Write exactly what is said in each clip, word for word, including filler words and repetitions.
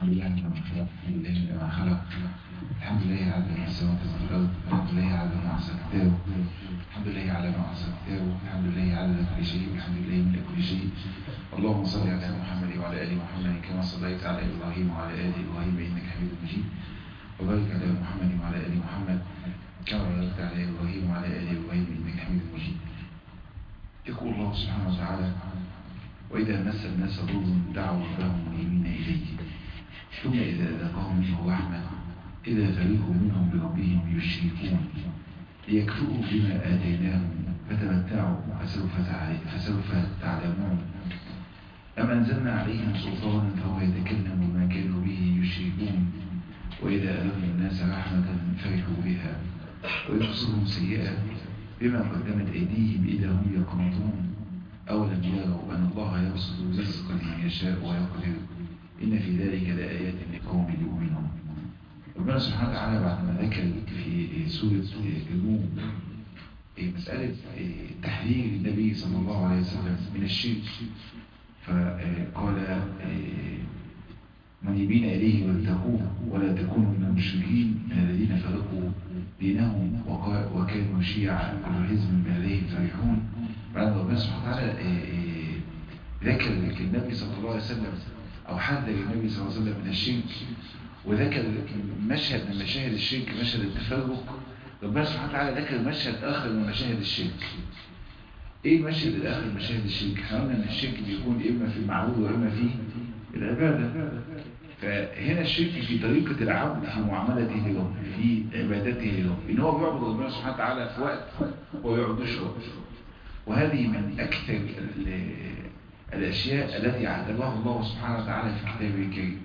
الحمد لله على ما خلق الحمد لله على ما خلق الحمد لله على ما السماوات والأرض الحمد لله على ما أحصى كتابه الحمد لله على ما أحصى كتابه الحمد لله على كل شيء والحمد لله من كل شيء. اللهم صل على محمد وعلى آل محمد كما صليت على إبراهيم وعلى آل إبراهيم إنك حميد مجيد، وبارك على محمد وعلى آل محمد كما باركت على إبراهيم وعلى آل إبراهيم إنك حميد مجيد. يقول الله سبحانه وتعالى: وإذا مس الناس ضر دعوا ربهم منيبين إليه ثم إذا أذاقهم منه رحمة إذا فريق منهم بربهم يشركون ليكفروا بما آتيناهم فتمتعوا فسوف فسوف تعلمون أم أنزلنا عليهم سلطانا فهو يتكلم بما كانوا به يشركون وإذا أذاقوا الناس رحمة فرحوا بها ويبصرهم سيئة بما قدمت أيديهم إذا هم يقنطون أولم يروا أن الله يبسط رزقا لمن يشاء ويقدر إن في ذلك لآيات لقوم يؤمنون. ربنا سبحانه وتعالى بعد ما ذكر في سورة الروم مسألة تحذير النبي صلى الله عليه وسلم من الشرك، فقال منيبين إليه واتقوه ولا تكونوا من المشركين من الذين فرقوا دينهم وكانوا شيعا كل حزب بما لديهم فرحون. بعد ربنا سبحانه وتعالى ذكر النبي صلى الله عليه وسلم أو حذر النبي صلى الله عليه وسلم من الشرك، وذكر مشهد من مشاهد الشرك مشهد التفرق. ربنا سبحانه وتعالى ذكر مشهد آخر من مشاهد الشرك. إيه المشهد الآخر من مشاهد الشرك؟ احنا قلنا إن الشرك بيكون إما في المعبود وإما في العبادة. فهنا الشرك في طريقة العبد في معاملته لرب في عبادته لرب، إن هو بيعبد ربنا سبحانه وتعالى في وقت وما بيعبدوش وقت. وهذه من أكثر الأشياء التي عذبها الله سبحانه وتعالى في كتابه الكريم.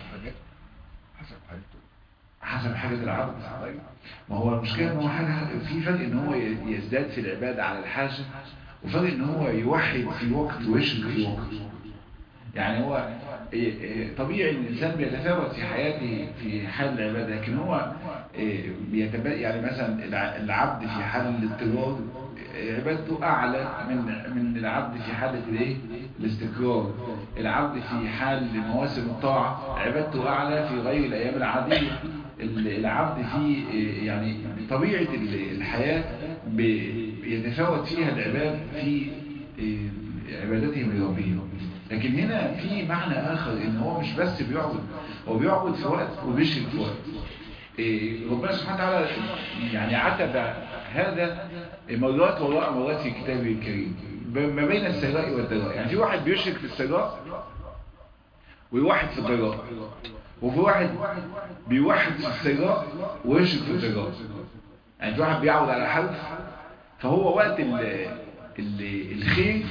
حسب حاجته حسب حاجة العبد. ما هو المشكلة إن هو حاجة في فرق إن هو يزداد في العبادة على الحاجة، وفرق إن هو يوحد في وقت ويشرك في وقت. يعني هو طبيعي الإنسان بيتفاوت في حياته في حال العبادة، لكن هو بيتبقى يعني مثلا العبد في حال الاضطرار عبادته أعلى من من العبد في حالة الايه الاستقرار. العبد في حال مواسم الطاعة عبادته أعلى في غير الأيام العادية. العبد في يعني طبيعة الحياة بيتفاوت فيها العباد في عبادتهم لربهم. لكن هنا في معنى آخر، إن هو مش بس بيعبد، هو بيعبد في وقت وبيشرك في وقت. ربنا سبحانه وتعالى يعني عتب هذا مرات وراء مرات في كتابه الكريم ما بين السراء والضراء. يعني في واحد بيشرك في السراء ويوحد في الضراء، وفي واحد بيوحد في السراء ويشرك في الضراء. يعني في واحد بيعود على حرف، فهو وقت ال ال الخير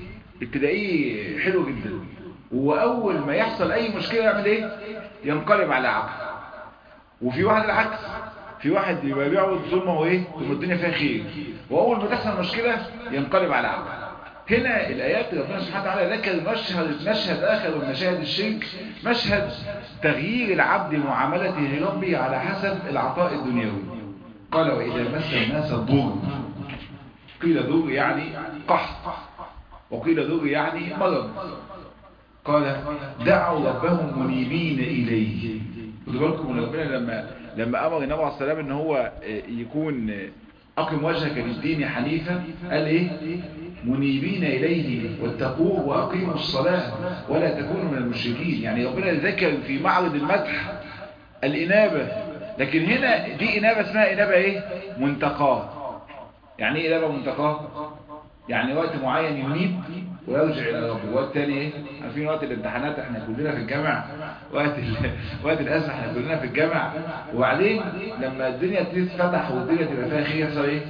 تلاقيه حلو جدا، وأول ما يحصل أي مشكلة يعمل إيه؟ ينقلب على عقل. وفي واحد العكس، في واحد يبقى بيعبد ظلمه وايه ثم الدنيا فيها خير، واول ما تحصل مشكله ينقلب على عقل. هنا الايات ربنا سبحانه وتعالى ذكر مشهد مشهد اخر من مشاهد الشرك، مشهد تغيير العبد معاملته لربه على حسب العطاء الدنيوي. قال واذا مس الناس ضر، قيل ضر يعني قحط، وقيل ضر يعني مرض. قال دعوا ربهم منيبين اليه. خدوا بالكم ان ربنا لما لما امر النبي عليه الصلاه والسلام ان هو يكون اقم وجهك للدين حنيفا، قال ايه؟ منيبين اليه واتقوه واقيموا الصلاه ولا تكونوا من المشركين. يعني ربنا ذكر في معرض المدح الانابه، لكن هنا دي انابه اسمها انابه ايه؟ منتقاه. يعني ايه انابه منتقاه؟ يعني وقت معين ينيب ويرجع الى ربه. وقت تاني ايه؟ عارفين وقت الامتحانات احنا كلنا في الجامعه، وقت وقت الازمه احنا كلنا في الجامعه، وبعدين لما الدنيا تتفتح والدنيا تبقى فيها خير يحصل ايه؟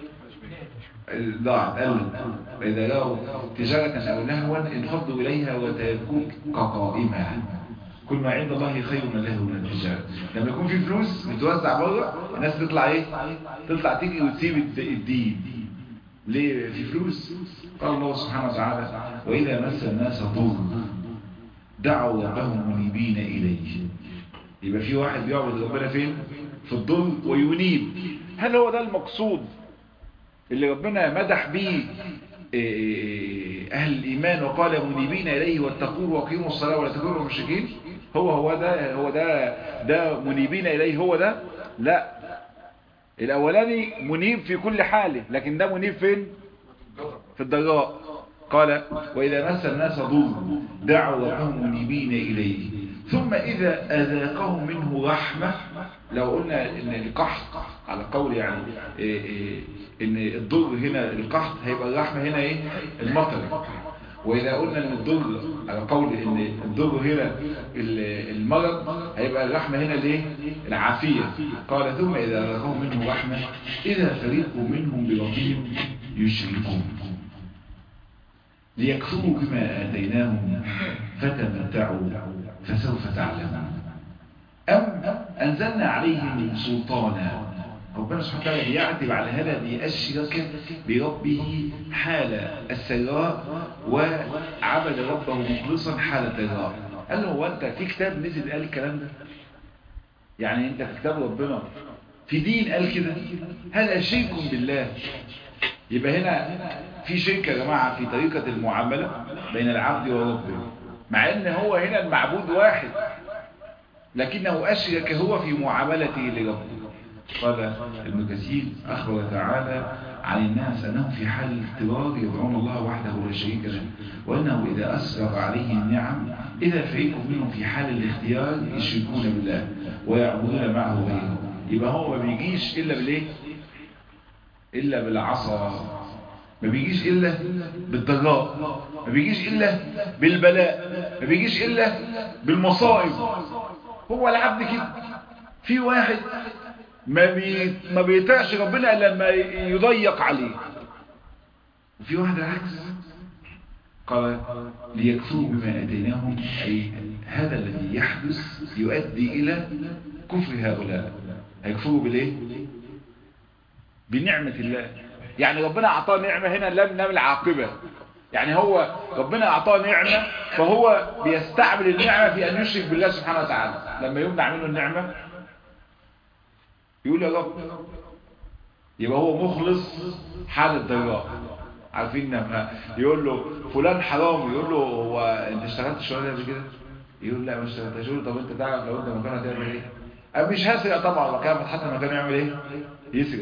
ضاعت قلت. واذا لقوا تجاره او لهوا انفضوا اليها وتركوك قائما. كل ما عند الله خير من اللهو من التجاره. لما يكون في فلوس بتوزع بره الناس تطلع ايه؟ تطلع تجري وتسيب الدين. ليه؟ في فلوس. قال الله سبحانه وتعالى وإذا مس الناس ضر دعوا ربهم منيبين إليه. يبقى في واحد بيعبد ربنا فين؟ في الضر وينيب. هل هو ده المقصود اللي ربنا مدح به أهل الإيمان وقال منيبين إليه واتقوه وقيموا الصلاة ولا تكونوا مشركين؟ هو هو ده هو ده ده منيبين إليه هو ده؟ لا، الأولاني منيب في كل حاله، لكن ده منيب فين؟ في الضراء. قال وإذا مس الناس ضر دعوا ربهم منيبين إليه ثم إذا أذاقهم منه رحمة. لو قلنا إن القحط على قول يعني إيه إيه إن الضر هنا القحط هيبقى الرحمة هنا إيه؟ المطر. وإذا قلنا إن الضر على قول إن الضر هنا المرض هيبقى الرحمة هنا ليه؟ العافية. قال ثم إذا أذاقهم منه رحمة إذا فريق منهم بربهم يشركون ليكفروا بما آتيناهم فتمتعوا فسوف تعلمون أم أنزلنا عليهم سلطانا. ربنا سبحانه وتعالى بيعتب على هذا ليأشرك بربه حال السراء وعبد ربه مخلصا حال الضراء. قال له هو أنت في كتاب نزل قال الكلام ده؟ يعني أنت في كتاب ربنا في دين قال كده؟ هذا شرك بالله. يبقى هنا في شرك يا جماعة في طريقة المعاملة بين العبد وربه، مع ان هو هنا المعبود واحد لكنه أشرك هو في معاملته لربه. قال ابن كثير أخبر تعالى عن الناس أنهم في حال الاضطرار يدعون الله وحده لا شريك له، وأنه إذا أسبغ عليه النعم إذا فريق منهم في حال الاختيار يشركون بالله ويعبدون معه غيره. يبقى هو ما بيجيش إلا بالإيه؟ إلا بالعصا، ما بيجيش إلا بالضراء، ما بيجيش إلا بالبلاء، ما بيجيش إلا بالمصائب. هو العبد كده. في واحد ما بي ما بيطيعش ربنا إلا لما يضيق عليه، وفي واحد العكس. قال ليكفروا بما آتيناهم، أي هذا الذي يحدث يؤدي إلى كفر هؤلاء. هيكفروا بالإيه؟ بنعمة الله. يعني ربنا أعطاه نعمة هنا لم نعمل عاقبة، يعني هو ربنا أعطاه نعمة فهو بيستعمل النعمة في أن يشرك بالله سبحانه وتعالى. لما يمنع منه النعمة يقول يا رب، يبقى هو مخلص حال الضراء. عارفين لما يقول له فلان حرام، يقول له هو انت اشتغلت الشغلانه قبل كده؟ يقول لا ما اشتغلتش. يقول له طب انت تعرف لو انت مكانه هتعمل ايه؟ أه مش هسرق طبعا، مكان حتى مكانه يعمل ايه؟ يسرق.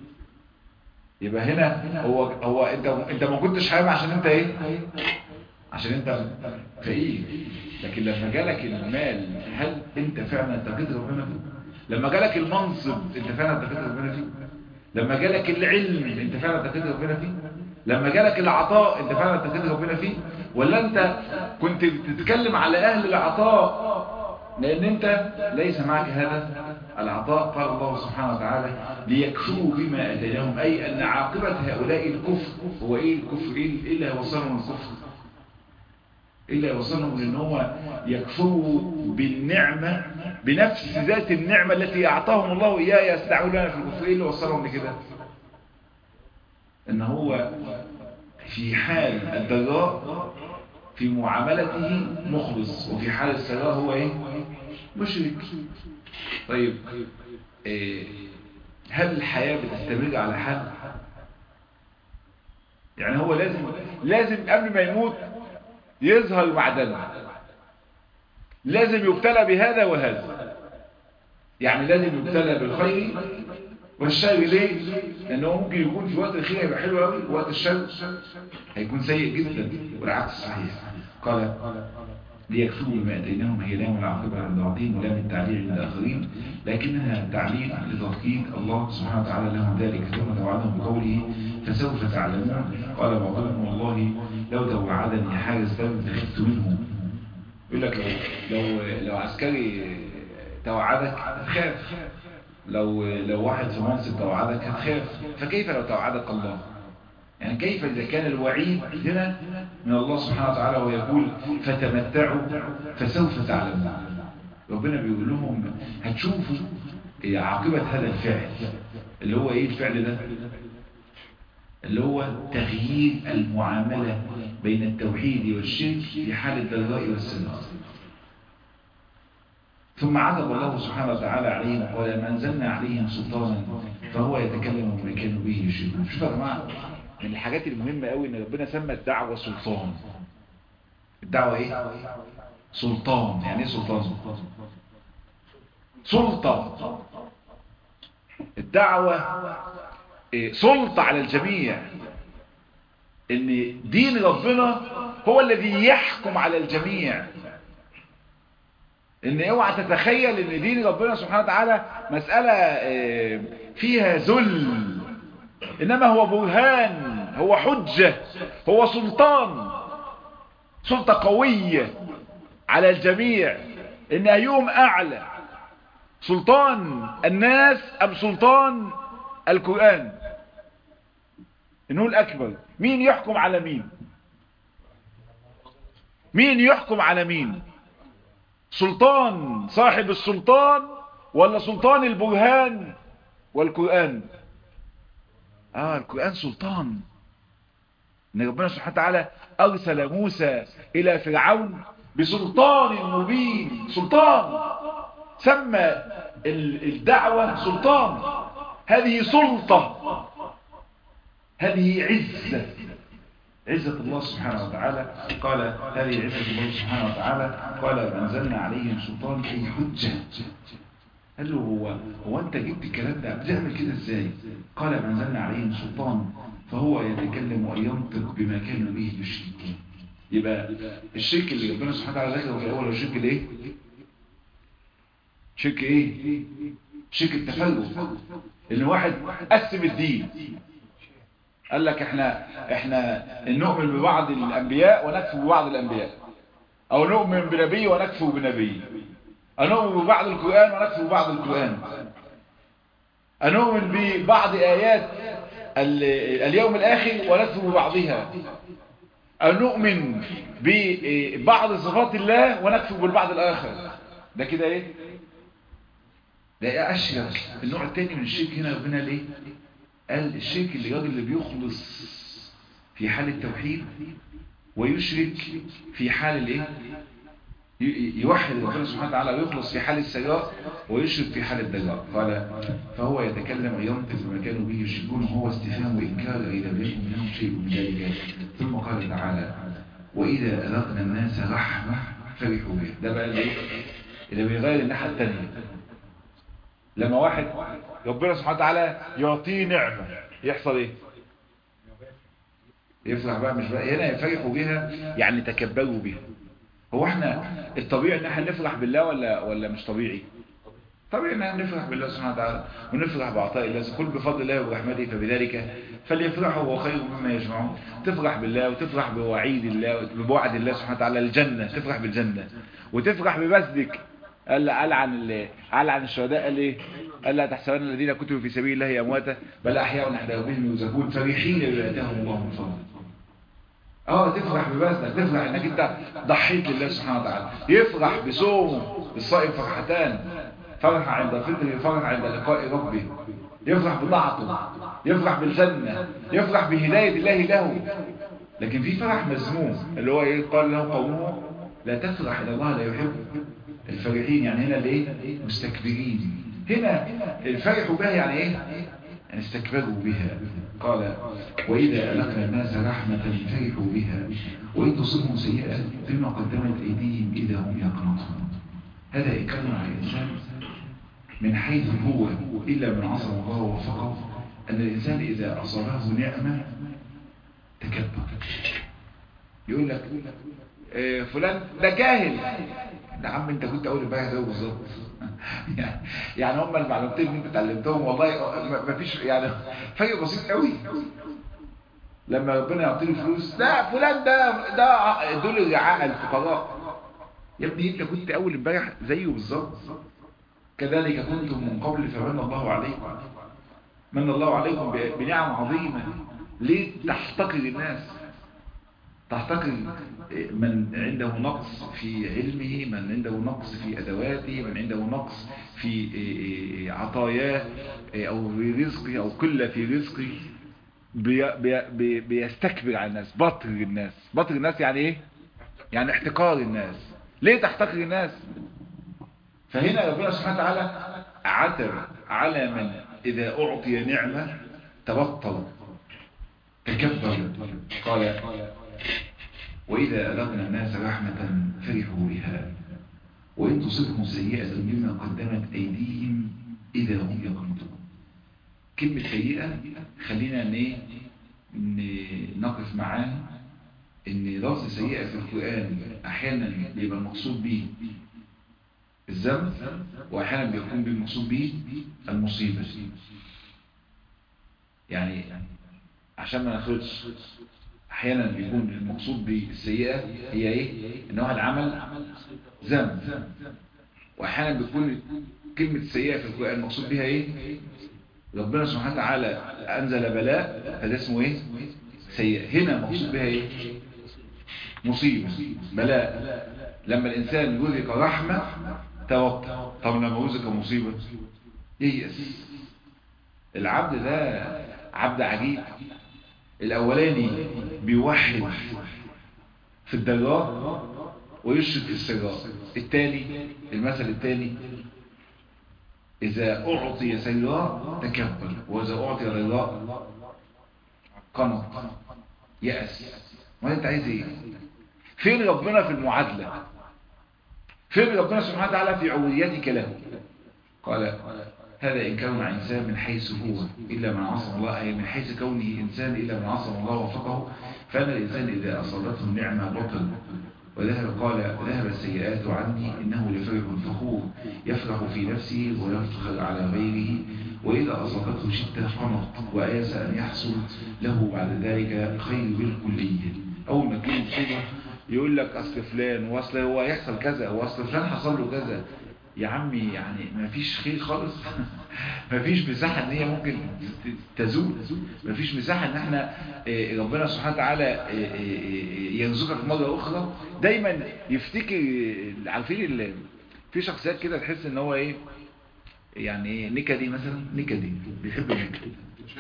يبقى هنا هو هو انت انت ما كنتش حرام عشان انت ايه؟ عشان انت فقير. لكن لما جالك المال هل انت فعلا اتقيت ربنا فيه؟ لما جالك المنصب انت فعلا اتقيت ربنا فيه؟ لما جالك العلم انت فعلا اتقيت ربنا فيه؟ لما جالك العطاء انت فعلا اتقيت ربنا فيه؟ ولا انت كنت بتتكلم على اهل العطاء لان انت ليس معك هذا العطاء؟ قال الله سبحانه وتعالى ليكفروا بما اتيناهم، اي ان عاقبة هؤلاء الكفر. هو ايه الكفر؟ ايه اللي هيوصلهم الكفر؟ ايه اللي هيوصلهم لان هو يكفروا بالنعمة بنفس ذات النعمة التي اعطاهم الله اياها يستعملونها في الكفر؟ ايه اللي وصلهم لكده؟ ان هو في حال الضراء في معاملته مخلص، وفي حال السراء هو ايه؟ مشرك. طيب إيه، هل الحياة بتستمر على حال؟ يعني هو لازم لازم قبل ما يموت يظهر معدنه، لازم يبتلى بهذا وهذا. يعني لازم يبتلى بالخير والشر. ليه؟ لأنه ممكن يكون في وقت الخير يبقى حلو قوي، ووقت الشر هيكون سيء جدا، والعكس صحيح. قال ليكفروا بما اتيناهم، هي لام العاقبة عند بعضهم ولام التعليل عند آخرين، لكنها تعليل لتوكيد الله سبحانه وتعالى لهم ذلك. ثم توعدهم بقوله فسوف تعلمون. قال بعضهم والله لو توعدني حارس دم لخفت منه. يقول لك لو لو لو عسكري توعدك هتخاف، لو لو واحد في منصب توعدك هتخاف، فكيف لو توعدك الله؟ يعني كيف إذا كان الوعيد هنا من الله سبحانه وتعالى ويقول فتمتعوا فسوف تعلمون؟ ربنا بيقول لهم هتشوفوا عاقبة هذا الفعل. اللي هو ايه الفعل ده؟ اللي هو تغيير المعاملة بين التوحيد والشرك في حال الضراء والسراء. ثم عذب الله سبحانه وتعالى عليهم وقال ما أنزلنا عليهم سلطانا فهو يتكلم بما كانوا به يشركون. شوفوا يا جماعه، من الحاجات المهمه قوي ان ربنا سمى الدعوه سلطان. الدعوه ايه؟ سلطان. يعني ايه سلطان؟ سلطة. الدعوة سلطة على الجميع، ان دين ربنا هو الذي يحكم على الجميع. ان اوعى تتخيل ان دين ربنا سبحانه وتعالى مسألة فيها ذل، انما هو برهان، هو حجة، هو سلطان، سلطة قوية على الجميع. ان ايهم اعلى، سلطان الناس ام سلطان القرآن؟ انه الاكبر. مين يحكم على مين؟ مين يحكم على مين؟ سلطان صاحب السلطان ولا سلطان البرهان والقرآن؟ اه القرآن سلطان. ان ربنا سبحانه وتعالى ارسل موسى الى فرعون بسلطان مبين. سلطان. سمى الدعوة سلطان. هذه سلطة، هذه عزة، عزة الله سبحانه وتعالى. قال هذه عزة الله سبحانه وتعالى. قال أنزلنا عليهم سلطان أي حجة. قال له هو هو أنت جبت الكلام ده بتعمل كده إزاي؟ قال أنزلنا عليهم سلطان فهو يتكلم وينطق بما كانوا به يشركون. يبقى الشرك اللي ربنا سبحانه وتعالى ذكره في الأول هو شرك الإيه؟ شرك إيه؟ شرك التفلت. إن واحد قسم الدين، قال لك احنا احنا نؤمن ببعض الانبياء ونكفر ببعض الانبياء، او نؤمن بنبي ونكفر بنبي، او نؤمن ببعض القرآن ونكفر ببعض القرآن، او نؤمن ببعض ايات اليوم الاخر ونكفر ببعضها، او نؤمن ببعض صفات الله ونكفر بالبعض الاخر. ده كده ايه؟ ده اشرك. النوع الثاني من الشرك هنا ربنا ليه قال الشرك اللي الراجل اللي بيخلص في حال التوحيد ويشرك في حال الايه؟ يوحد ربنا سبحانه وتعالى ويخلص في حال السياء ويشرك في حال الدجاء. قال فهو يتكلم وينطق بما كانوا به يشركون وهو استفهام وانكار اذا لم يكن منهم شيء من ذلك. ثم قال تعالى واذا اذقنا الناس رحمه فرحوا بها. ده بقى الايه اللي بيغير الناحيه الثانيه. لما واحد ربنا سبحانه وتعالى يعطيه نعمة يحصل ايه؟ يفرح بقى. مش بقى هنا يفرحوا بها يعني تكبروا بها. هو احنا الطبيعي ان احنا نفرح بالله ولا ولا مش طبيعي؟ طبيعي ان احنا نفرح بالله سبحانه وتعالى ونفرح بعطاء الله. قل بفضل الله وبرحمته فبذلك فليفرحوا هو خير مما يجمعون. تفرح بالله وتفرح بوعيد الله بوعد الله سبحانه وتعالى الجنة، تفرح بالجنة وتفرح ببذلك. قال قال عن قال عن الشهداء قال ايه؟ قال لا تحسبن الذين كتبوا في سبيل الله امواتا بل احياء عند ربهم يرزقون فرحين بما اتاهم الله من فضله. اه تفرح ببذلك، تفرح انك انت ضحيت لله سبحانه وتعالى. يفرح بصومه. الصائم فرحتان، فرح عند فطره، فرح عند لقاء ربه. يفرح بطاعته، يفرح بالجنه، يفرح بهدايه الله له. لكن في فرح مذموم اللي هو ايه؟ قال له قومه لا تفرح ان الله لا يحب الفرحين. يعني هنا الايه؟ مستكبرين. هنا الفرح بها يعني ايه؟ يعني استكبروا بها. قال واذا اذقنا الناس رحمه فرحوا بها وان تصبهم سيئه بما قدمت ايديهم اذا هم يقنطون. هذا إكرام على الانسان من حيث هو الا من عصم الله ووفقه. ان الانسان اذا اصابه نعمه تكبر. يقول لك إيه فلان ده جاهل. ده عم انت كنت اول امبارح زيه بالظبط. يعني هم المعلومتين اللي انت اتعلمتهم والله ما فيش يعني فرق بسيط قوي. لما ربنا يعطيني فلوس لا فلان ده ده دول الرعاء الفقراء. يا ابني انت كنت اول امبارح زيه بالظبط. كذلك كنتم من قبل فمن الله عليكم. من الله عليكم بنعم عظيمه. ليه تحتقر الناس؟ تحتقر من عنده نقص في علمه، من عنده نقص في أدواته، من عنده نقص في عطاياه أو في رزقه أو قلة في رزقه. بي بي بيستكبر على الناس. بطر الناس. بطر الناس يعني إيه؟ يعني احتقار الناس. ليه تحتقر الناس؟ فهنا ربنا سبحانه وتعالى عتب على من إذا أعطي نعمة تبطل تكبر. قال وإذا أذقنا الناس رحمة فرحوا بها وإن تصبهم سيئة بما قدمت أيديهم إذا هم يقنطون. كلمة سيئة خلينا نقف معاها إن لفظ سيئة في القرآن أحيانا بيبقى المقصود به الذنب وأحيانا بيكون بالمقصود به المصيبة. يعني عشان ما ناخدش، أحيانا بيكون المقصود بالسيئة هي إيه؟ إن واحد عمل ذنب، وأحيانا بيكون كلمة السيئة في القرآن المقصود بها إيه؟ ربنا سبحانه وتعالى أنزل بلاء فده اسمه إيه؟ سيئة. هنا مقصود بها إيه؟ مصيبة، بلاء. لما الإنسان يرزق رحمة توكل، طب لما يرزق مصيبة ييأس. العبد ده عبد عجيب. الأولاني بيوحد في الضراء ويشرك في السراء. التالي المثل التالي إذا أعطي سراء تكبر وإذا أعطي ضراء قنط يأس. ما أنت عايز إيه؟ فين ربنا في المعادلة؟ فين ربنا سبحانه وتعالى في عبوديتك له؟ قال هذا إن كان إنسان من حيث هو إلا من عصم الله، أي من حيث كونه إنسان إلا من عصم الله وفقه. فأن الإنسان إذا أصابته النعمة بطل وذهب قال ذهب السيئات عني إنه لفرح فخور يفرح في نفسه ويفخر على غيره، وإذا أصابته شدة قنط وآيس أن يحصل له بعد ذلك خير بالكلية. أول ما تجيب مصيبة يقول لك أصل فلان وأصل هو هيحصل كذا وأصل فلان حصل له كذا. يا عمي يعني ما فيش خير خالص. ما فيش مساحة ان هي ممكن تزول. ما فيش مساحة ان احنا ربنا سبحانه وتعالى يرزقك مرة اخرى. دايما يفتكر، عارفين في شخصيات كده تحس ان هو ايه يعني ايه، نكدي مثلا، نكدي بيحب النكد،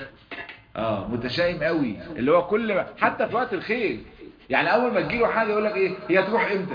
اه متشائم قوي، اللي هو كل ما حتى في وقت الخير يعني اول ما تجيله حاجة يقول لك ايه هي تروح امتى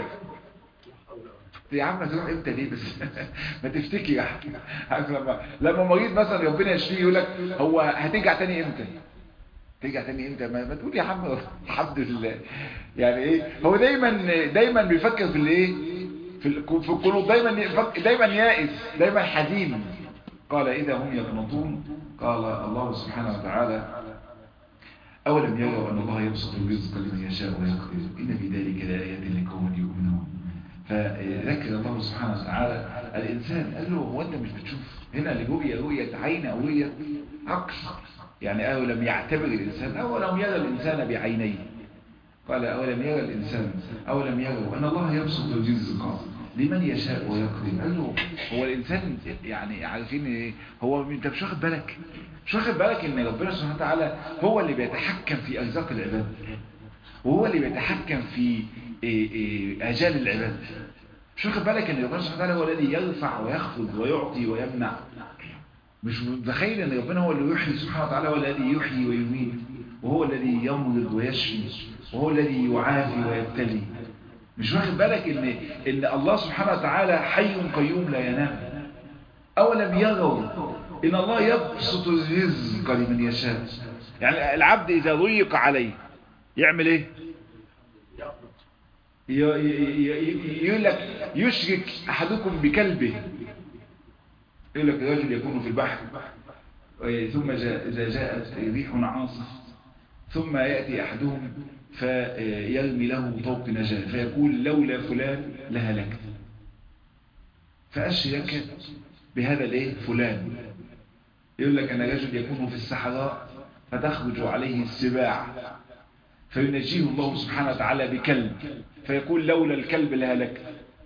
يا عم؟ تروح امتى ليه بس؟ ما تفتكي يا عارف لما لما مريض مثلا ربنا يشفيه يقول لك هو هترجع تاني امتى؟ ترجع تاني امتى؟ ما, ما تقول يا عم الحمد لله. يعني ايه، هو دايما دايما بيفكر في الايه، في في القلوب، دايما دايما يائس، دايما حزين. قال اذا هم يقنطون، قال الله سبحانه وتعالى اولم يروا ان الله يبسط الرزق لمن يشاء ويقدر ان في ذلك لآيات لقوم يؤمنون. فذكر الله سبحانه وتعالى الإنسان، قال له هو أنت مش بتشوف هنا لرؤية رؤية عين أو رؤية عقل؟ يعني أولم يعتبر الإنسان، أولم يرى الإنسان بعينيه. قال أولم يرى الإنسان أولم يروا أن الله يبسط الرزق لمن يشاء ويقدر. قال له هو الإنسان يعني عارفين إيه، هو أنت مش واخد بالك مش واخد بالك إن ربنا سبحانه وتعالى هو اللي بيتحكم في أرزاق العباد، وهو اللي بيتحكم في آجال العباد. مش واخد بالك ان ربنا سبحانه وتعالى هو الذي يرفع ويخفض ويعطي ويمنع؟ مش متخيل ان ربنا هو اللي يحيي سبحانه وتعالى، هو الذي يحيي ويميت، وهو الذي يمرض ويشفي، وهو الذي يعافي ويبتلي؟ مش واخد بالك ان ان الله سبحانه وتعالى حي قيوم لا ينام؟ اولم يروا ان الله يبسط الرزق لمن يشاء؟ يعني العبد اذا ضيق عليه يعمل ايه؟ يقول لك يشرك احدكم بكلبه. يقول لك رجل يكون في البحر ثم جاء اذا جاءت ريح عاصف ثم ياتي احدهم فيرمي له طوق نجاه فيقول لولا فلان لهلكت، فاشرك بهذا الايه فلان. يقول لك انا رجل يكون في الصحراء فتخرج عليه السباع فينجيه الله سبحانه وتعالى بكلب فيقول لولا الكلب لهلكت،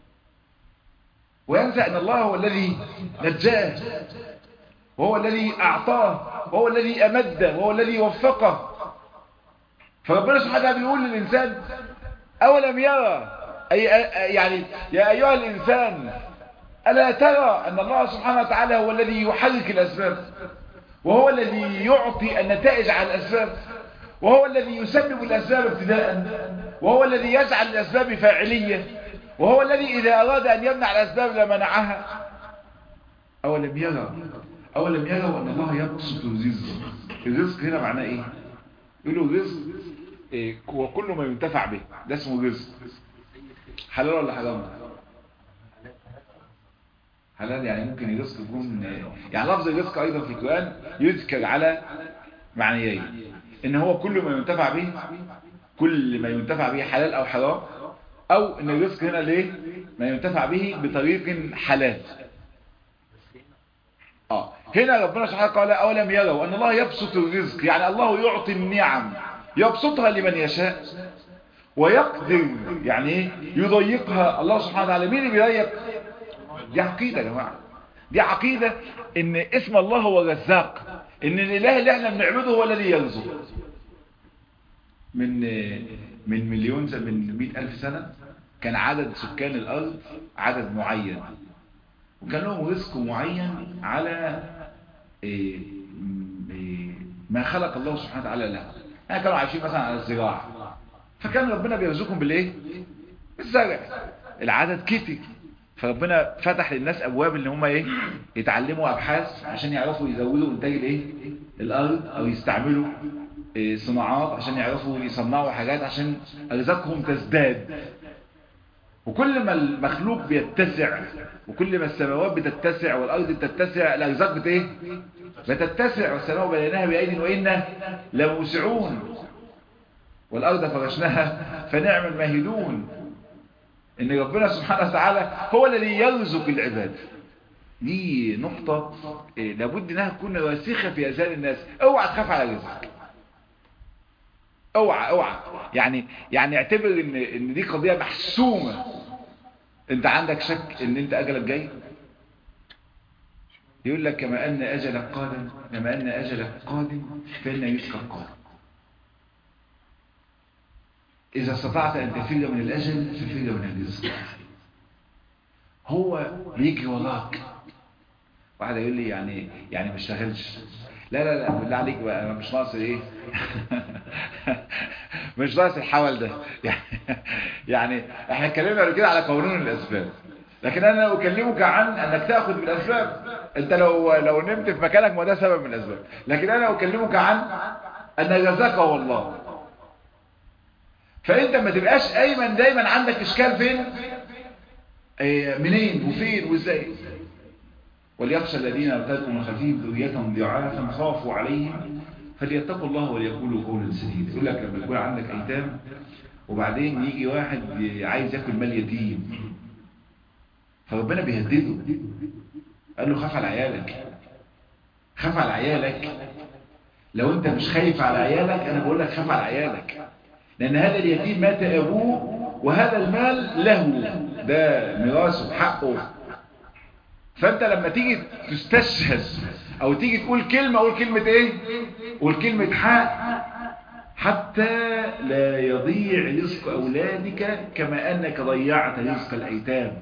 وينسى ان الله هو الذي نجاه وهو الذي اعطاه وهو الذي امده وهو الذي وفقه. فربنا سبحانه وتعالى بيقول للانسان اولم يرى، اي يعني يا ايها الانسان الا ترى ان الله سبحانه وتعالى هو الذي يحرك الاسباب، وهو الذي يعطي النتائج على الاسباب، وهو الذي يسبب الأسباب ابتداء، وهو الذي يجعل الأسباب فاعلية، وهو الذي إذا أراد أن يمنع الأسباب لمنعها. أولم يرى أولم يروا أن الله يبسط الرزق. الرزق هنا معناه إيه؟ يقولوا الرزق إيه هو كل ما ينتفع به، ده اسمه رزق. حلال ولا حرام؟ حلال، يعني ممكن الرزق يكون، يعني لفظ الرزق ايضا في القرآن يذكر على معنيين، ان هو كل ما ينتفع به، كل ما ينتفع به حلال او حرام، او ان الرزق هنا ليه ما ينتفع به بطريق حلال. اه هنا ربنا سبحانه قال اولم يروا ان الله يبسط الرزق، يعني الله يعطي النعم يبسطها لمن يشاء ويقدر، يعني ايه يضيقها الله سبحانه وتعالى. مين اللي بيضيق؟ دي عقيدة يا جماعة، دي عقيدة ان اسم الله هو الرزاق، ان الاله اللي احنا بنعبده هو الذي يرزق. من من مليون سنة، من مئة ألف سنة كان عدد سكان الأرض عدد معين، وكان لهم رزق معين على إيه إيه ما خلق الله سبحانه وتعالى له. يعني كانوا عايشين مثلا على الزراعة، فكان ربنا بيرزقهم بالايه؟ بالزرع. العدد كتير، فربنا فتح للناس ابواب ان هم ايه يتعلموا ابحاث عشان يعرفوا يزودوا انتاج الايه الارض، او يستعملوا إيه صناعات عشان يعرفوا يصنعوا حاجات عشان ارزاقهم تزداد. وكل ما المخلوق بيتسع، وكل ما السماوات بتتسع والارض بتتسع، الارزاق بت ايه بتتسع. والسماء بنيناها بايد وانا لموسعون والارض فرشناها فنعم الماهدون. ان ربنا سبحانه وتعالى هو الذي يرزق العباد. دي نقطة إيه لابد انها تكون راسخة في اذهان الناس. اوعى تخاف على رزقك، اوعى اوعى يعني يعني اعتبر ان ان دي قضية محسومة. انت عندك شك ان انت اجلك جاي؟ يقول لك كما ان اجلك قادم، كما ان اجلك قادم فان رزقك قادم. إذا استطعت أن تفر من الأجل ففر من الرزق. هو بيجي وراك. واحد يقول لي يعني يعني ما اشتغلش. لا لا لا بالله عليك بقى، أنا مش ناقص إيه مش ناقص الحول ده. يعني يعني احنا اتكلمنا قبل كده على قانون الأسباب، لكن أنا أكلمك عن أنك تأخذ بالأسباب. أنت لو لو نمت في مكانك ما ده سبب من الأسباب، لكن أنا أكلمك عن أن رزقه الله. فانت ما تبقاش ايمن دايما عندك اشكال فين ايه منين وفين وازاي. وليخشى الذين ارتدوا من خلفهم ذرية ضعافا خافوا عليهم فليتقوا الله وليقولوا قولا سديدا. يقول لك لما يكون عندك ايتام وبعدين يجي واحد عايز ياكل مال يتيم، فربنا بيهدده، قال له خاف على عيالك، خاف على عيالك. لو انت مش خايف على عيالك انا بقول لك خاف على عيالك، لأن هذا اليتيم مات أبوه وهذا المال له، ده ميراثه حقه. فأنت لما تيجي تستشهد أو تيجي تقول كلمة، قول كلمة إيه؟ قول كلمة حق، حتى لا يضيع رزق أولادك كما أنك ضيعت رزق الأيتام.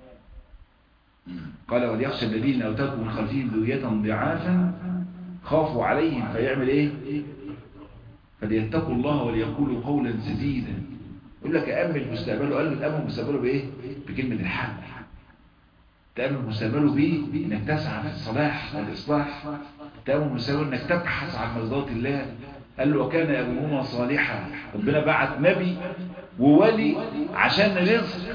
قال وليخشى الذين لو تركوا من خلفهم ذرية ضعافا خافوا عليهم فيعمل إيه؟ فليتقوا الله وليقولوا قولا سديدا. يقول لك أأمل مستقبله، قال له تأمل مستقبله بإيه؟ بكلمة الحق. تأمل مستقبله بإيه؟ إنك تسعى في الصلاح والإصلاح. تأمل مستقبله إنك تبحث عن مرضات الله. قال له وكان أبوهما صالحا. ربنا بعت نبي وولي عشان رزق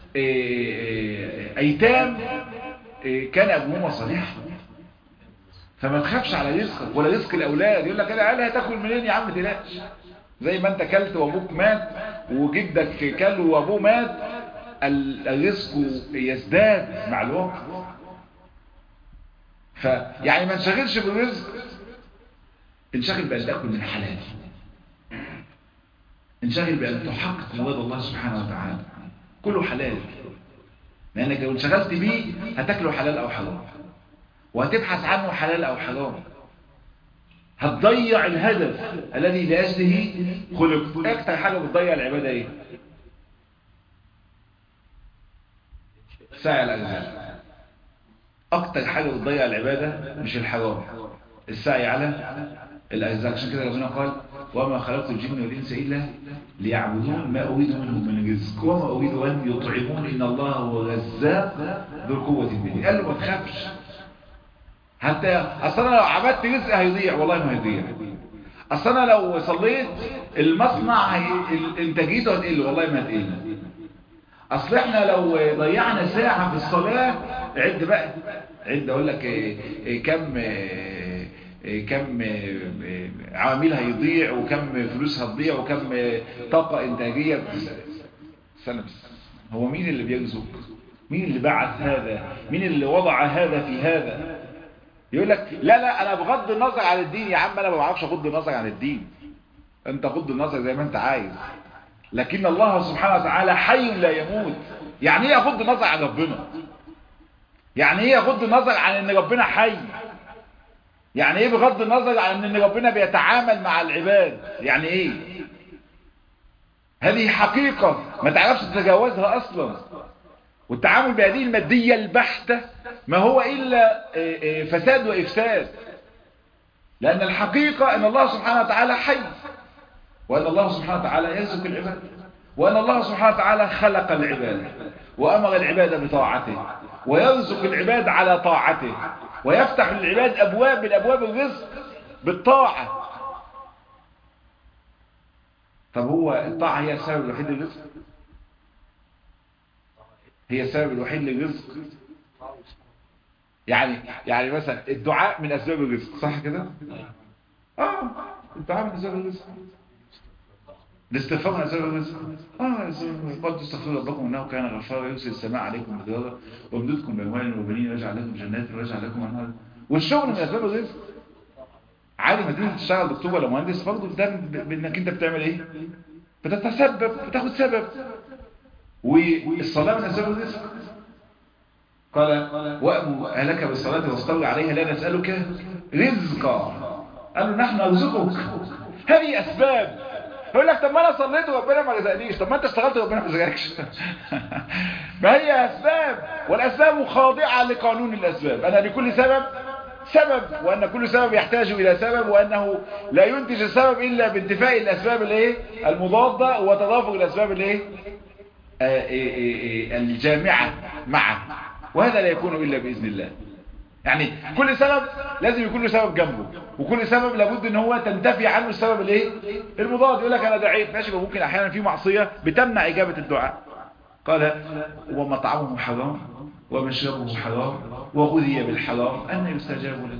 أيتام كان أبوهما صالحا. فما تخافش على رزقك ولا رزق الأولاد. يقول لك أنا قال هتاكل منين يا عم تلاش؟ زي ما أنت كلت وأبوك مات وجدك كل وأبوه مات، الرزق يزداد مع الوقت. فيعني ما نشغلش بالرزق، انشغل بأن تأكل من حلال، انشغل بأن تحقق مراد الله سبحانه وتعالى. كله حلال، لأنك لو انشغلت بيه هتاكله حلال أو حرام، وهتبحث عنه حلال أو حرام، هتضيع الهدف الذي لأجله خلقت. أكتر حاجة بتضيع العبادة إيه؟ سعي الأرزاق. أكتر حاجة بتضيع العبادة مش الحرام، السعي على الأرزاق. عشان كده ربنا قال وما خلقت الجن والإنس إلا ليعبدون ما أريد منهم من رزق وما أريد أن يطعمون إن الله هو الرزاق ذو القوة المتين. قال له ما تخافش، حتى اصلا لو عبدت رزق هيضيع، والله ما هيضيع. اصل انا لو صليت المصنع انتاجيته هتقل، والله ما هتقل. اصل احنا لو ضيعنا ساعة في الصلاة، عد بقى، عد اقول لك إيه إيه كم إيه إيه كم إيه عوامل هيضيع، وكم فلوس هتضيع، وكم طاقة انتاجية. سنة بس. هو مين اللي بيرزق؟ مين اللي بعث هذا؟ مين اللي وضع هذا في هذا؟ يقول لك لا لا انا بغض النظر عن الدين. يا عم انا ما بعرفش اغض النظر عن الدين، انت غض النظر زي ما انت عايز، لكن الله سبحانه وتعالى حي لا يموت. يعني ايه اغض النظر عن ربنا؟ يعني ايه اغض النظر عن ان ربنا حي؟ يعني ايه بغض النظر عن ان ربنا بيتعامل مع العباد؟ يعني ايه؟ هذه حقيقة ما تعرفش تتجاوزها اصلا. والتعامل بهذه المادية البحتة ما هو الا فساد وافساد، لان الحقيقة ان الله سبحانه وتعالى حي، وان الله سبحانه وتعالى يرزق العباد، وان الله سبحانه وتعالى خلق العباد وامر العباد بطاعته، ويرزق العباد على طاعته، ويفتح للعباد ابواب من ابواب الرزق بالطاعة. طب هو الطاعة هي السبب الوحيد للرزق؟ هي السبب الوحيد للرزق؟ يعني يعني مثلا الدعاء من اسباب الرزق، صح كده؟ اه الدعاء من اسباب الرزق، الاستغفار من اسباب الرزق. اه قلت استغفروا ربكم انه كان غفارا يرسل السماء عليكم مدرارا ويمددكم باموال وبنين ويجعل لكم جنات ويجعل لكم انهارا. والشغل من اسباب الرزق. عادي ما تيجي تشتغل دكتور ولا مهندس برضه ده بانك انت بتعمل ايه؟ بتتسبب، بتاخد سبب. والصلاه من اسباب الرزق. قال وأمر أهلك بالصلاة واصطبر عليها لا نسألك رزقا، قالوا نحن نرزقك. هذه أسباب. يقول لك طب ما أنا صليت وربنا ما رزقنيش، طب ما أنت اشتغلت وربنا ما رزقكش. ما هي أسباب، والأسباب خاضعة لقانون الأسباب، أن لكل سبب سبب، وأن كل سبب يحتاج إلى سبب، وأنه لا ينتج السبب إلا بانتفاء الأسباب الايه المضادة وتضافر الأسباب الايه الجامعة معه، وهذا لا يكون إلا بإذن الله. يعني كل سبب لازم يكون له سبب جنبه، وكل سبب لابد ان هو تنتفي عنه السبب الايه المضاد. يقول لك انا دعيت ماشي، ممكن احيانا في معصية بتمنع اجابة الدعاء. قال ومطعمه حرام ومشربه حرام وغذي بالحرام أن يستجاب له.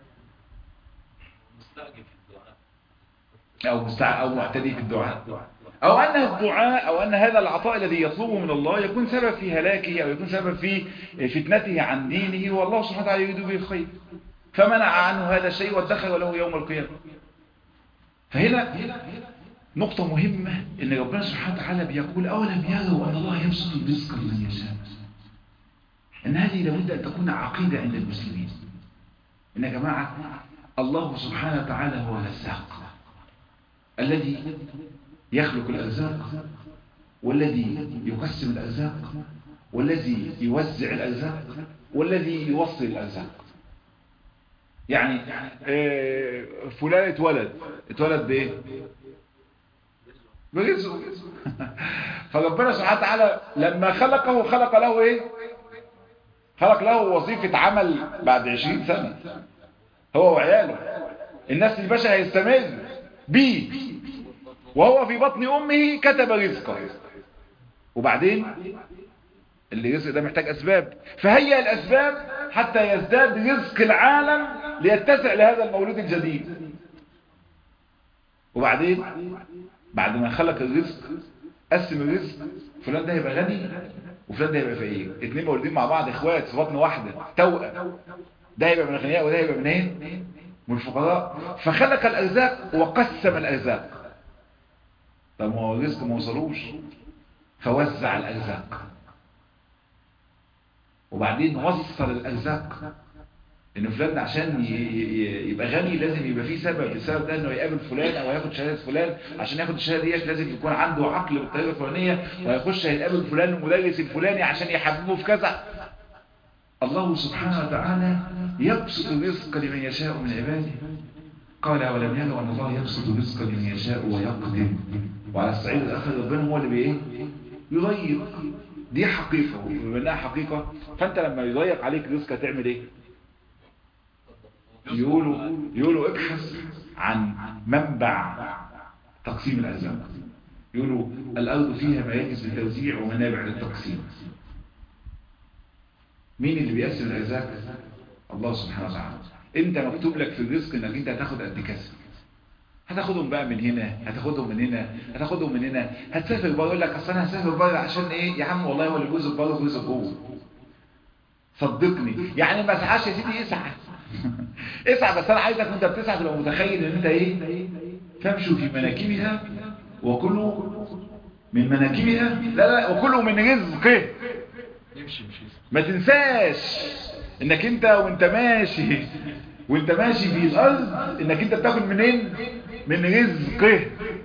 أو مستع أو معتدي في الدعاء، أو أن الدعاء أو أن هذا العطاء الذي يطلبه من الله يكون سبب في هلاكه، أو يكون سبب في فتنته عن دينه، والله سبحانه وتعالى يريد به الخير فمنع عنه هذا الشيء وادخر له يوم القيامة. فهنا نقطة مهمة، إن ربنا سبحانه وتعالى بيقول أولم يروا أن الله يبسط الرزق لمن يشاء. إن هذه لابد أن تكون عقيدة عند المسلمين، إن يا جماعة الله سبحانه وتعالى هو الرزاق الذي يخلق الأرزاق، والذي يقسم الأرزاق، والذي يوزع الأرزاق، والذي يوصل الأرزاق. يعني فلان اتولد اتولد بإيه؟ برزقه. فربنا سبحانه وتعالى لما خلقه خلق له ايه؟ خلق له وظيفة عمل بعد عشرين سنة هو وعياله. الناس البشر هيستمر بيه وهو في بطن امه كتب رزقه، وبعدين اللي رزق ده محتاج اسباب، فهي الاسباب حتى يزداد رزق العالم ليتسع لهذا المولود الجديد. وبعدين بعد ما خلق الرزق قسم الرزق، فلان ده يبقى غني وفلان ده يبقى فقير، اتنين مولودين مع بعض اخوات في بطن واحده توأم، ده يبقى من الغنياء وده يبقى من ايه؟ من الفقراء. فخلق الارزاق وقسم الارزاق. طب ما هو الرزق ما وصلوش، فوزع الارزاق، وبعدين وصل الارزاق. ان فلان عشان يبقى غني لازم يبقى فيه سبب، السبب ده انه يقابل فلان او ياخد شهاده فلان، عشان ياخد الشهاده ديت لازم يكون عنده عقل بالطريقه الفلانيه، ويخش هيقابل فلان المدرس الفلاني عشان يحببه في كذا. الله سبحانه وتعالى يبسط الرزق لمن يشاء من عباده. قال ولم يروا ان الله يبسط الرزق لمن يشاء ويقدر. وعلى الصعيد الاخر ربنا هو اللي بايه؟ يضيق. دي حقيقه، وبما انها حقيقه فانت لما يضيق عليك رزقك تعمل ايه؟ يقولوا يقولوا ابحث عن منبع تقسيم الأرزاق. يقولوا الأرض فيها مراكز للتوزيع ومنابع للتقسيم. مين اللي بيقسم الأرزاق؟ الله سبحانه وتعالى. انت مكتوب لك في الرزق انك انت هتاخد قد كذا، هتاخدهم بقى من هنا، هتاخدهم من هنا، هتاخدهم من هنا، هتسافر بره. يقول لك اصل انا هسافر بره عشان ايه يا عم؟ والله هو اللي جوزك بره جوزك جوه، صدقني. يعني ما اسعاش يا سيدي، اسعى اسعى، بس انا عايزك وانت بتسعى تبقى متخيل ان انت ايه؟ فامشوا في مناكبها وكلوا من مناكبها، لا لا وكلوا من رزقه. ما تنساش انك انت وانت ماشي وانت ماشي في الارض انك انت بتاكل منين؟ من رزقه.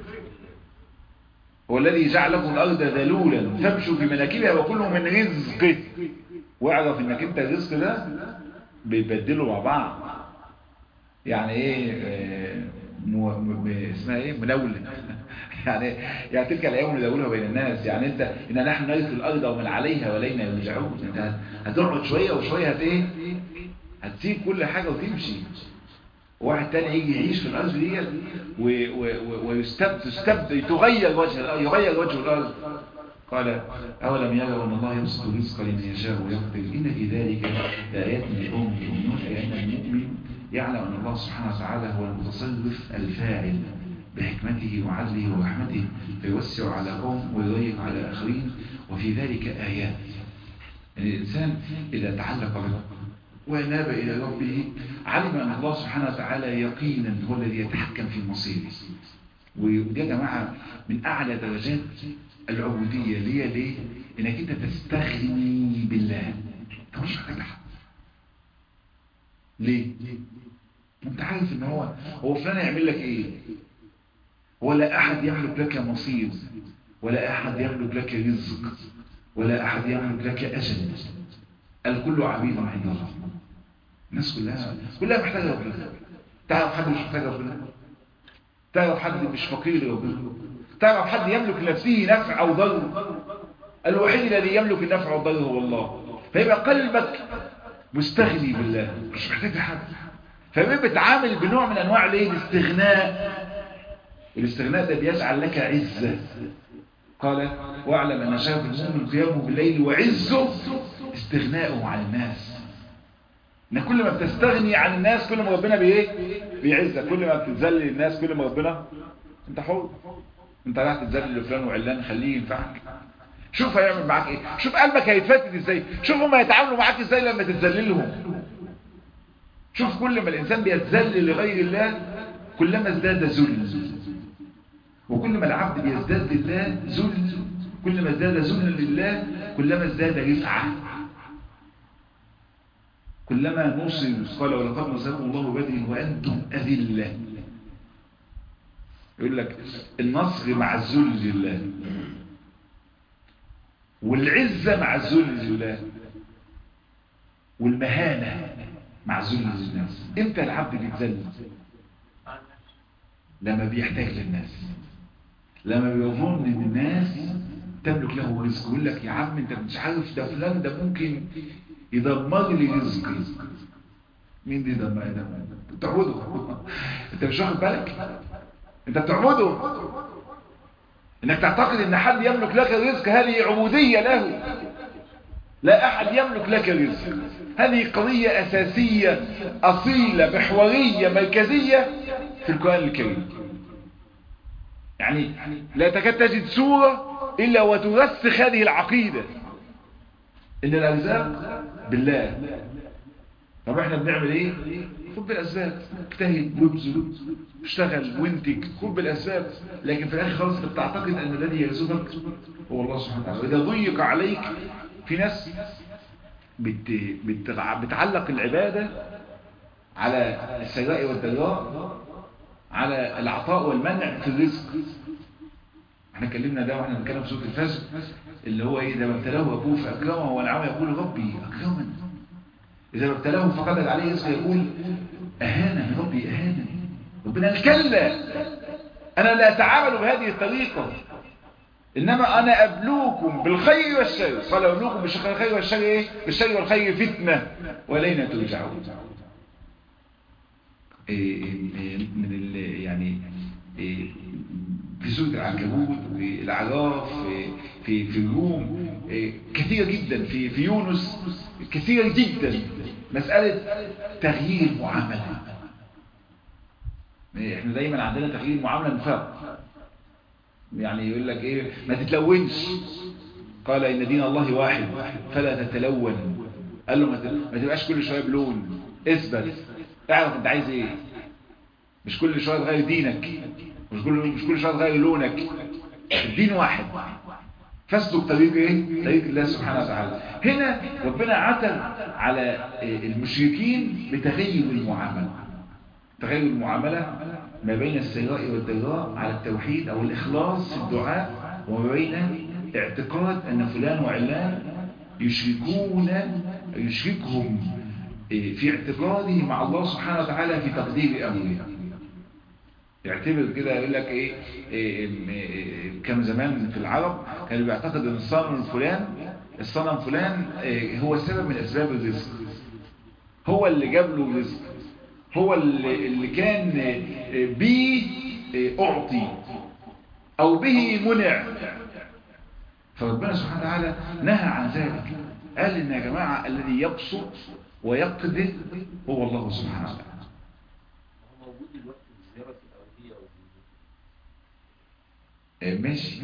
هو الذي جعل لكم الارض ذلولا فامشوا في مناكبها وكلوا من رزقه. واعرف انك انت الرزق ده بيبدله مع بعض. يعني ايه مو... م... اسمها ايه؟ مناولة. يعني يعني تلك الايام نداولها بين الناس. يعني انت ان نحن نرث الارض ومن عليها والينا يرجعون. انت هتقعد شويه وشويه هت ايه؟ هتسيب كل حاجه وتمشي. واحد تاني يجي يعيش في الارض دي ويستبد تستبد تغير وجه الارض، يغير وجه الارض. قال اولم يروا ان الله يبسط الرزق لمن يشاء ويقدر ان في ذلك لايات لقوم يؤمنون. لان المؤمن يعلم ان الله سبحانه وتعالى هو المتصرف الفاعل بحكمته وعدله ورحمته، فيوسع على قوم ويضيق على آخرين. وفي ذلك آيات. يعني الإنسان إذا تعلق به وناب إلى ربه علم أن الله سبحانه وتعالى يقينا هو الذي يتحكم في مصيره. وده يا جماعة من أعلى درجات العبودية. ليه؟ ليه؟ إنك أنت تستغني بالله، أنت مش محتاج لحد. ليه؟ أنت عارف إن هو هو فلان يعمل لك إيه؟ ولا أحد يملك لك مصير، ولا أحد يملك لك رزق، ولا أحد يملك لك أجل. الكل عبيد عند الله. الناس كلها كلها محتاجة ربنا. تعرف حد مش محتاج ربنا؟ تعرف حد مش فقير لربنا؟ تعرف حد يملك لنفسه نفع أو ضر؟ الوحيد الذي يملك النفع والضر هو الله. فيبقى قلبك مستغني بالله، مش محتاج لحد. فيبقى بتعامل بنوع من أنواع الايه؟ الاستغناء. الاستغناء ده بيجعل لك عزة. قال واعلم أن شرف المؤمن قيامه بالليل وعزه استغناؤه عن الناس. ان كل ما بتستغني عن الناس كل ما ربنا بايه؟ بيعزك. كل ما بتتذلل للناس كل ما ربنا، انت حر، انت راح تتذلل لفلان وعلان، خليه ينفعك. شوف هيعمل معاك ايه، شوف قلبك هيتفتت ازاي، شوف هم هيتعاملوا معاك ازاي لما تتذللهم. شوف كل ما الانسان بيتذلل لغير الله كلما ازداد ذل، وكل ما العبد بيزداد لله ذل كل ما ازداد ذل لله كلما ازداد رفعه. كلما نصر. قال ولقد نصركم الله بدر وانتم اذله. يقول لك النصر مع الذل لله، والعزه مع الذل لله، والمهانه مع ذل للناس. امتى العبد بيتذل؟ لما بيحتاج للناس، لما بيظن ان الناس تملك له رزق. يقول لك يا عم انت مش عارف ده فلان ده ممكن يدمر لي رزقي. مين دي دمر؟ ده بتعبده. انت مش واخد بالك؟ انت بتعبده. انك تعتقد ان حد يملك لك الرزق هذه عبودية له. لا احد يملك لك رزق. هذه قضية اساسية اصيلة محورية مركزية في القرآن الكريم. يعني لا تكاد تجد سورة إلا وترسخ هذه العقيدة إن الأرزاق بالله. طب احنا بنعمل ايه؟ خد بالأسباب، اجتهد وابذل اشتغل وانتج، خد بالأسباب. لكن في الآخر خالص بتعتقد أن الذي يرزقك هو الله سبحانه وتعالى. وإذا ضيق عليك، في ناس بت... بت... بتعلق العبادة على السراء والضراء، على العطاء والمنع في الرزق. احنا اتكلمنا ده واحنا بنتكلم في سورة الفجر اللي هو ايه؟ اذا ما ابتلاه ابوه فاكرمه ونعمه يقول ربي اكرمن. اذا ما ابتلاه فقدر عليه رزقه يقول اهانا ربي اهانا. ربنا كلا انا لا اتعامل بهذه الطريقه، انما انا ابلوكم بالخير والشر. قال ابلوكم بالخير والشر ايه؟ بالشر والخير فتنه والينا ترجعون. من ال يعني في سورة العنكبوت، في الأعراف، في في الروم، كثيرة جدا، في في يونس كثيرة جدا، مسألة تغيير المعاملة. احنا دايما عندنا تغيير المعاملة نفاق، يعني يقول لك ايه، ما تتلونش، قال ان دين الله واحد فلا تتلون، قال له ما تبقاش كل شوية بلون، اثبت، اعرف انت عايز ايه، مش كل شوية تغير دينك، مش كل مش كل شوية تغير لونك، الدين واحد، فاسلك طريق ايه؟ طريق الله سبحانه وتعالى. هنا ربنا عتب على المشركين بتغير المعاملة، تغير المعاملة ما بين السراء والضراء على التوحيد او الاخلاص في الدعاء، وما بين اعتقاد ان فلان وعلان يشركون يشركهم في اعتقاده مع الله سبحانه وتعالى في تقدير امره. يعتبر كده، يقول لك ايه, إيه, إيه كان زمان في العرب كانوا بيعتقد ان الصنم فلان الصنم فلان إيه هو السبب من اسباب الرزق، هو اللي جاب له الرزق، هو اللي, اللي كان إيه به إيه اعطي او به منع. فربنا سبحانه وتعالى نهى عن ذلك، قال ان يا جماعه الذي يبسط ويقدر هو الله سبحانه وتعالى. ماشي.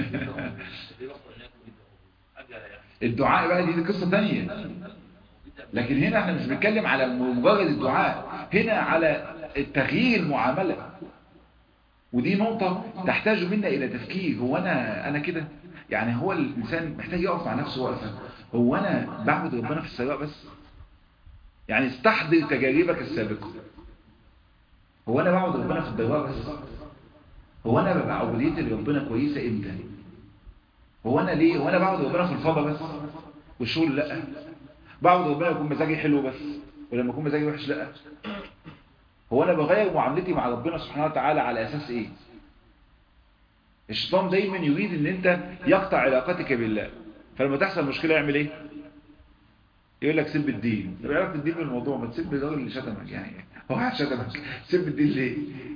الدعاء بقى دي, دي قصة تانية، لكن هنا احنا مش بنتكلم على مجرد الدعاء، هنا على التغيير معاملة، ودي نقطة تحتاج منا الى تفكير. هو انا انا كده يعني، هو الانسان محتاج يقف مع نفسه وقفة، هو انا بعبد ربنا في السراء بس؟ يعني استحضر تجاربك السابقة، هو انا بعبد ربنا في الضراء بس؟ هو انا ببقى عبوديتي لربنا كويسه امتى؟ هو انا ليه هو انا بعبد ربنا في الفضا بس والشغل لا؟ بعبد ربنا يكون مزاجي حلو بس ولما يكون مزاجي وحش لا؟ هو انا بغير معاملتي مع ربنا سبحانه وتعالى على اساس ايه؟ الشيطان دايما يريد ان انت يقطع علاقتك بالله، فلما تحصل مشكله يعمل ايه؟ يقول لك سب الدين. طب علاقه الدين بالموضوع؟ ما تسب الراجل اللي شتمك، يعني هو شتمك، سب الدين ليه؟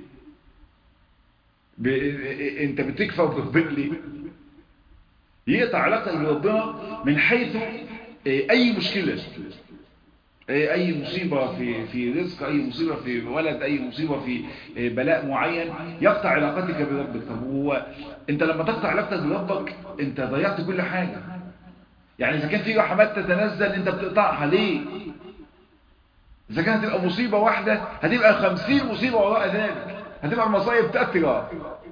ب... انت بتكفر بربنا ليه؟ يقطع علاقتك بربنا من حيث اي مشكلة، اي مصيبة في في رزق، اي مصيبة في ولد، اي مصيبة في بلاء معين يقطع علاقتك بربك. طب هو انت لما تقطع علاقتك بربك انت ضيعت كل حاجة. يعني اذا كان في رحمات تتنزل انت بتقطعها ليه؟ اذا كانت تبقى مصيبة واحدة هتبقى خمسين مصيبة وراء ذلك، هتبقى المصايب تأثر.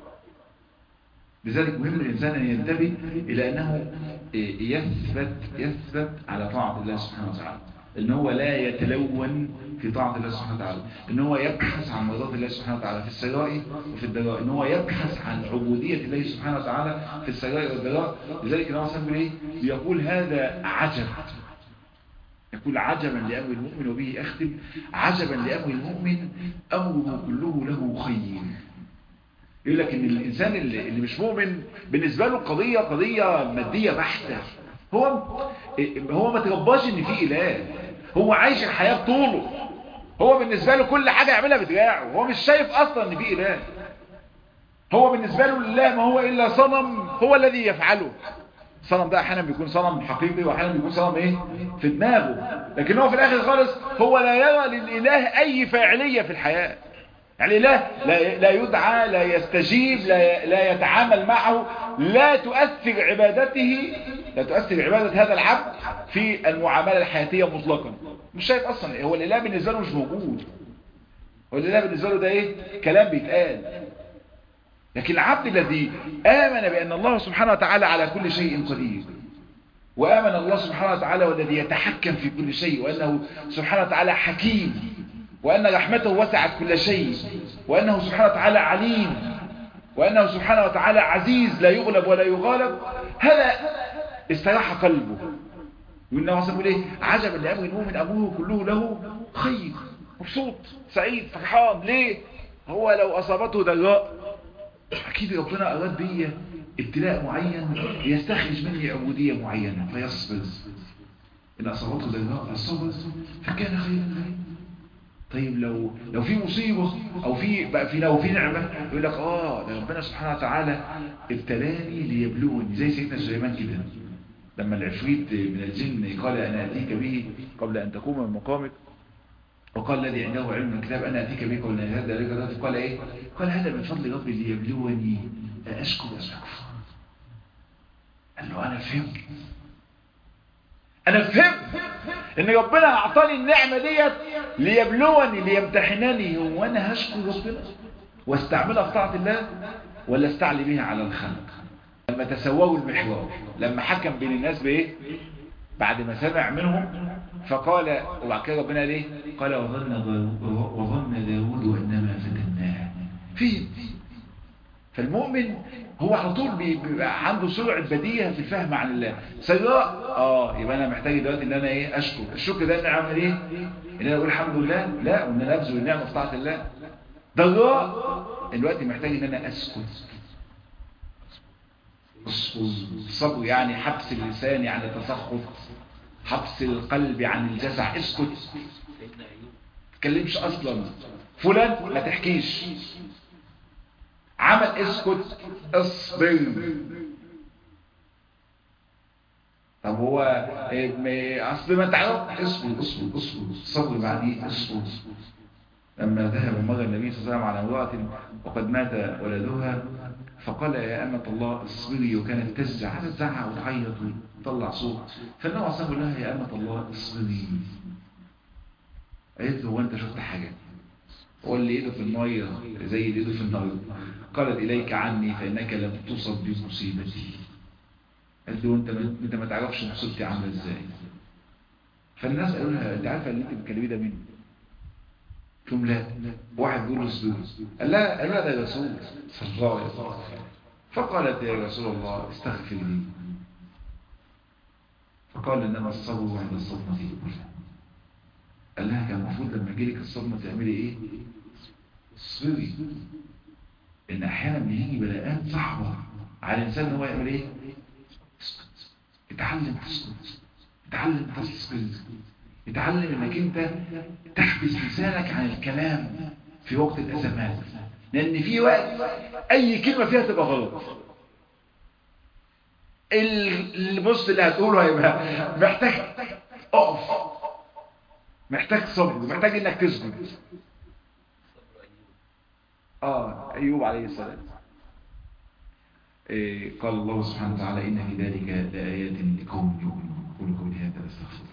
لذلك مهم الإنسان أن ينتبه إلى أنه يثبت يثبت على طاعة الله سبحانه وتعالى، إن هو لا يتلون في طاعة الله سبحانه وتعالى، إن هو يبحث عن مرضات الله سبحانه وتعالى في السراء وفي الضراء، إن هو يبحث عن عبودية الله سبحانه وتعالى في السراء والضراء. لذلك النبي صلى الله عليه وسلم يقول هذا عجب، يقول عجبا لأمر المؤمن، وبه أختم، عجبا لأمر المؤمن أمره كله له خير. يقول لك ان الانسان اللي, اللي مش مؤمن بالنسبه له قضيه قضيه ماديه بحته، هو هو ما ترباش ان في اله، هو عايش الحياه بطوله، هو بالنسبه له كل حاجه يعملها بدراعه، هو مش شايف اصلا ان في اله، هو بالنسبه له لله ما هو الا صنم هو الذي يفعله. الصنم ده احيانا بيكون صنم حقيقي واحيانا بيكون صنم ايه في دماغه، لكن هو في الاخر خالص هو لا يرى للاله اي فاعليه في الحياه. يعني لا لا يدعى، لا يستجيب، لا لا يتعامل معه، لا تؤثر عبادته، لا تؤثر عبادة هذا العبد في المعاملة الحياتية مطلقا. مش شايف اصلا، هو الاله بالنسبة له مش موجود، هو الاله بالنسبة له ده ايه؟ كلام بيتقال. لكن العبد الذي آمن بأن الله سبحانه وتعالى على كل شيء قدير، وآمن الله سبحانه وتعالى والذي يتحكم في كل شيء، وأنه سبحانه وتعالى حكيم، وأن رحمته وسعت كل شيء، وأنه سبحانه وتعالى عليم، وأنه سبحانه وتعالى عزيز لا يغلب ولا يغالب، هذا استراح قلبه. والنبي صلى الله عليه وسلم عجبا لأمر المؤمن أمره كله له خير، مبسوط سعيد فرحان. ليه؟ هو لو أصابته ضراء أكيد ربنا أراد بي ابتلاء معين يستخرج مني عبودية معينة فيصبر. إن أصابته ضراء فالصبر فكان خيرا له. طيب لو لو في مصيبة او في بقى في لو في نعمة يقول لك اه ده ربنا سبحانه وتعالى ابتلاني ليبلوني، زي سيدنا سليمان كده لما العفريت من الجن قال انا اتيك به قبل ان تقوم من مقامك، وقال الذي عنده علم من الكتاب انا اتيك به قبل ان يهدى لك، قال ايه؟ قال هذا من فضل ربي ليبلوني اشكر ام اكفر. قال له انا فهمت، انا فهمت ان ربنا اعطاني النعمة ديت ليبلوني ليمتحنني، هو انا هشكر ربنا واستعملها في طاعة الله ولا استعلي بها على الخلق؟ لما تسووا المحور، لما حكم بين الناس بايه؟ بعد ما سمع منهم فقال، وبعد كده ربنا ليه؟ قال وظن وظن داود انما فتناه. فين؟ فالمؤمن هو على طول بيبقى عنده سرعة بديهة في الفهم عن الله. سيراء اه يبقى انا محتاج دلوقتي ان انا ايه؟ اشكر. الشكر ده ان اعمل ايه؟ ان انا اقول الحمد لله؟ لا، وان انا ابذل النعمة في طاعة الله. ضراء دلوقتي محتاج ان انا اسكت. الصبر يعني حبس اللسان عن التسخط، حبس القلب عن الجزع. اسكت، ما تتكلمش اصلا. فلان ما تحكيش، عمل اسكت، اصبر. طب هو اصل ما تعرف، اصبر اصبر اصبر. الصبر معنيه اصبر. لما ذهب مر النبي صلى الله عليه وسلم على امرأة وقد مات ولدها فقال يا أمة الله اصبري، وكانت تزعق تزعق وتعيط وتطلع صوت، فالنبي صلى الله عليه وسلم لها يا أمة الله اصبري. قالت له هو انت شفت حاجة؟ هو اللي ايده في المية زي اللي ايده في النار. قالت إليك عني فإنك لم تصب بمصيبتي. قالت له انت ما انت ما تعرفش مصيبتي عامله ازاي. فالناس قالوا لها انت عارفه اللي انت بتكلميه ده مين؟ قالوا لا. واحد بيقول له اصبر. قال لا قال لا ده رسول صلى الله عليه وسلم. فقالت يا رسول الله استغفر لي. فقال انما الصبر عند الصدمه الاولى. قال لها كان المفروض لما يجيلك الصدمه تعملي ايه؟ اصبري. ان احيانا بيجي بلاءات صعبه على الانسان ان هو يعمل ايه؟ اسكت. اتعلم تسكت، اتعلم تصبر، اتعلم انك انت تحبس لسانك عن الكلام في وقت الازمات، لان في وقت اي كلمه فيها تبقى غلط. البص اللي هتقوله هيبقى محتاج اقف، محتاج صبر، محتاج انك تسكت. اه ايوب عليه السلام إيه قال الله سبحانه وتعالى ان في ذلك لآيات لقوم يؤمنون. قولوا قولي هذا استغفر